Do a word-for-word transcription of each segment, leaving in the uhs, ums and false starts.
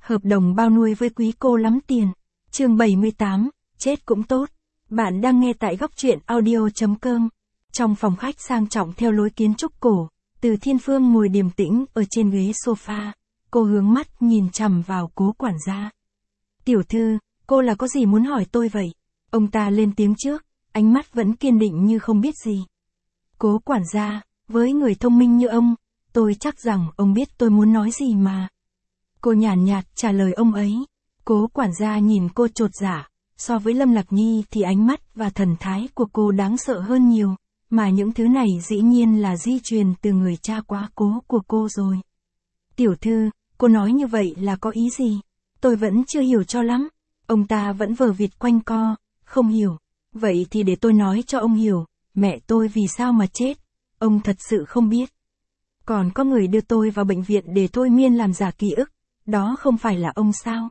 Hợp đồng bao nuôi với quý cô lắm tiền. Chương bảy mươi tám, chết cũng tốt. Bạn đang nghe tại góc truyện audio chấm com. Trong phòng khách sang trọng theo lối kiến trúc cổ, Từ Thiên Phương ngồi điềm tĩnh ở trên ghế sofa. Cô hướng mắt nhìn chằm vào Cố quản gia. Tiểu thư, cô là có gì muốn hỏi tôi vậy? Ông ta lên tiếng trước, ánh mắt vẫn kiên định như không biết gì. Cố quản gia, với người thông minh như ông, tôi chắc rằng ông biết tôi muốn nói gì mà. Cô nhàn nhạt trả lời ông ấy. Cố quản gia nhìn cô chột dạ, so với Lâm Lạc Nhi thì ánh mắt và thần thái của cô đáng sợ hơn nhiều, mà những thứ này dĩ nhiên là di truyền từ người cha quá cố của cô rồi. Tiểu thư, cô nói như vậy là có ý gì? Tôi vẫn chưa hiểu cho lắm. Ông ta vẫn vờ vịt quanh co, không hiểu. Vậy thì để tôi nói cho ông hiểu, mẹ tôi vì sao mà chết, ông thật sự không biết. Còn có người đưa tôi vào bệnh viện để thôi miên làm giả ký ức, đó không phải là ông sao?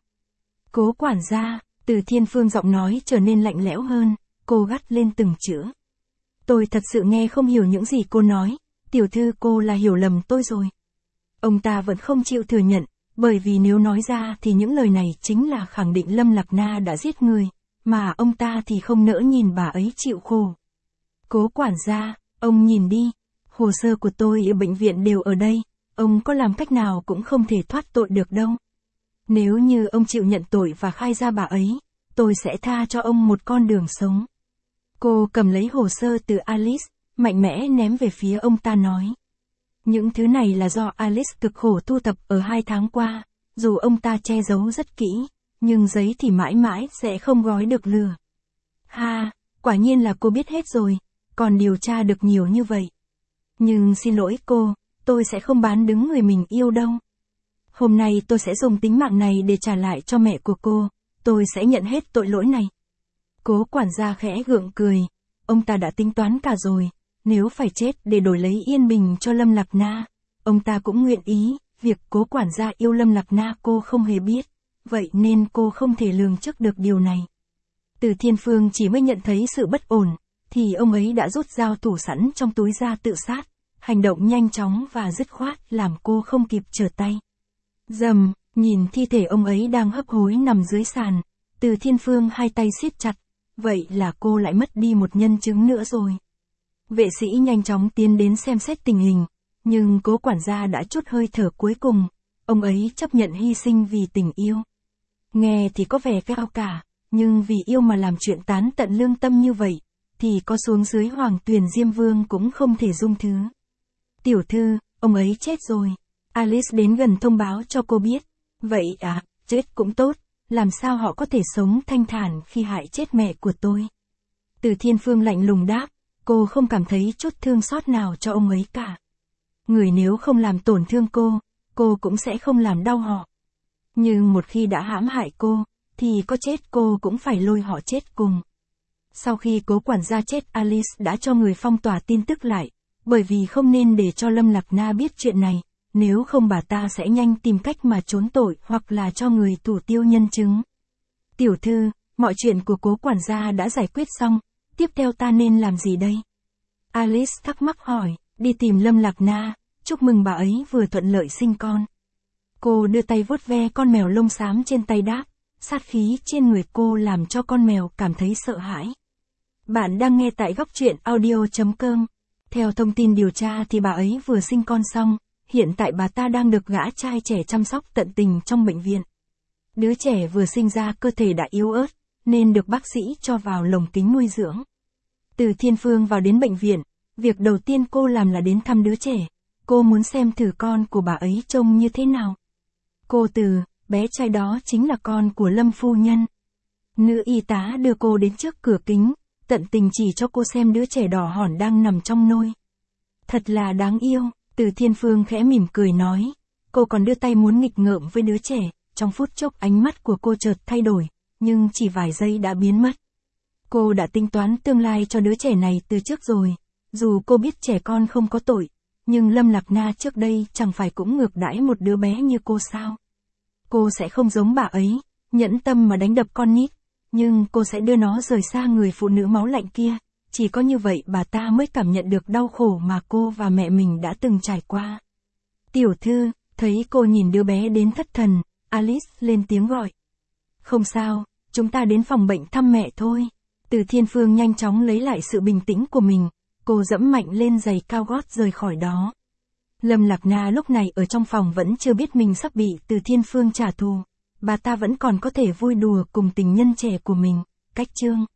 Cố quản gia, Từ Thiên Phương giọng nói trở nên lạnh lẽo hơn, cô gắt lên từng chữ. Tôi thật sự nghe không hiểu những gì cô nói, tiểu thư cô là hiểu lầm tôi rồi. Ông ta vẫn không chịu thừa nhận, bởi vì nếu nói ra thì những lời này chính là khẳng định Lâm Lạc Na đã giết người, mà ông ta thì không nỡ nhìn bà ấy chịu khổ. Cố quản gia, ông nhìn đi, hồ sơ của tôi ở bệnh viện đều ở đây, ông có làm cách nào cũng không thể thoát tội được đâu. Nếu như ông chịu nhận tội và khai ra bà ấy, tôi sẽ tha cho ông một con đường sống. Cô cầm lấy hồ sơ từ Alice, mạnh mẽ ném về phía ông ta nói. Những thứ này là do Alice cực khổ thu thập ở hai tháng qua, dù ông ta che giấu rất kỹ, nhưng giấy thì mãi mãi sẽ không gói được lửa. Ha, quả nhiên là cô biết hết rồi, còn điều tra được nhiều như vậy. Nhưng xin lỗi cô, tôi sẽ không bán đứng người mình yêu đâu. Hôm nay tôi sẽ dùng tính mạng này để trả lại cho mẹ của cô, tôi sẽ nhận hết tội lỗi này. Cố quản gia khẽ gượng cười, ông ta đã tính toán cả rồi, nếu phải chết để đổi lấy yên bình cho Lâm Lạc Na, ông ta cũng nguyện ý, việc cố quản gia yêu Lâm Lạc Na cô không hề biết, vậy nên cô không thể lường trước được điều này. Từ Thiên Phương chỉ mới nhận thấy sự bất ổn, thì ông ấy đã rút dao thủ sẵn trong túi ra tự sát, hành động nhanh chóng và dứt khoát làm cô không kịp trở tay. Dầm, nhìn thi thể ông ấy đang hấp hối nằm dưới sàn, Từ Thiên Phương hai tay siết chặt, vậy là cô lại mất đi một nhân chứng nữa rồi. Vệ sĩ nhanh chóng tiến đến xem xét tình hình, nhưng cố quản gia đã trút hơi thở cuối cùng, ông ấy chấp nhận hy sinh vì tình yêu. Nghe thì có vẻ cao cả, nhưng vì yêu mà làm chuyện tán tận lương tâm như vậy, thì có xuống dưới Hoàng Tuyền Diêm Vương cũng không thể dung thứ. Tiểu thư, ông ấy chết rồi. Alice đến gần thông báo cho cô biết. Vậy à, chết cũng tốt, làm sao họ có thể sống thanh thản khi hại chết mẹ của tôi? Từ Thiên Phương lạnh lùng đáp, cô không cảm thấy chút thương xót nào cho ông ấy cả. Người nếu không làm tổn thương cô, cô cũng sẽ không làm đau họ. Nhưng một khi đã hãm hại cô, thì có chết cô cũng phải lôi họ chết cùng. Sau khi cố quản gia chết, Alice đã cho người phong tỏa tin tức lại, bởi vì không nên để cho Lâm Lạc Na biết chuyện này, nếu không bà ta sẽ nhanh tìm cách mà trốn tội hoặc là cho người thủ tiêu nhân chứng. Tiểu thư, mọi chuyện của cố quản gia đã giải quyết xong, tiếp theo ta nên làm gì đây? Alice thắc mắc hỏi, đi tìm Lâm Lạc Na, chúc mừng bà ấy vừa thuận lợi sinh con. Cô đưa tay vuốt ve con mèo lông xám trên tay đáp, sát khí trên người cô làm cho con mèo cảm thấy sợ hãi. Bạn đang nghe tại góc truyện audio chấm com. Theo thông tin điều tra thì bà ấy vừa sinh con xong, hiện tại bà ta đang được gã trai trẻ chăm sóc tận tình trong bệnh viện. Đứa trẻ vừa sinh ra cơ thể đã yếu ớt, nên được bác sĩ cho vào lồng kính nuôi dưỡng. Từ Thiên Phương vào đến bệnh viện, việc đầu tiên cô làm là đến thăm đứa trẻ. Cô muốn xem thử con của bà ấy trông như thế nào. Cô Từ, bé trai đó chính là con của Lâm phu nhân. Nữ y tá đưa cô đến trước cửa kính, tận tình chỉ cho cô xem đứa trẻ đỏ hỏn đang nằm trong nôi. Thật là đáng yêu, Từ Thiên Phương khẽ mỉm cười nói. Cô còn đưa tay muốn nghịch ngợm với đứa trẻ, trong phút chốc ánh mắt của cô chợt thay đổi, nhưng chỉ vài giây đã biến mất. Cô đã tính toán tương lai cho đứa trẻ này từ trước rồi, dù cô biết trẻ con không có tội, nhưng Lâm Lạc Na trước đây chẳng phải cũng ngược đãi một đứa bé như cô sao? Cô sẽ không giống bà ấy, nhẫn tâm mà đánh đập con nít, nhưng cô sẽ đưa nó rời xa người phụ nữ máu lạnh kia, chỉ có như vậy bà ta mới cảm nhận được đau khổ mà cô và mẹ mình đã từng trải qua. Tiểu thư, thấy cô nhìn đứa bé đến thất thần, Alice lên tiếng gọi. Không sao, chúng ta đến phòng bệnh thăm mẹ thôi. Từ Thiên Phương nhanh chóng lấy lại sự bình tĩnh của mình, cô dẫm mạnh lên giày cao gót rời khỏi đó. Lâm Lạc Na lúc này ở trong phòng vẫn chưa biết mình sắp bị Từ Thiên Phương trả thù. Bà ta vẫn còn có thể vui đùa cùng tình nhân trẻ của mình. Cách chương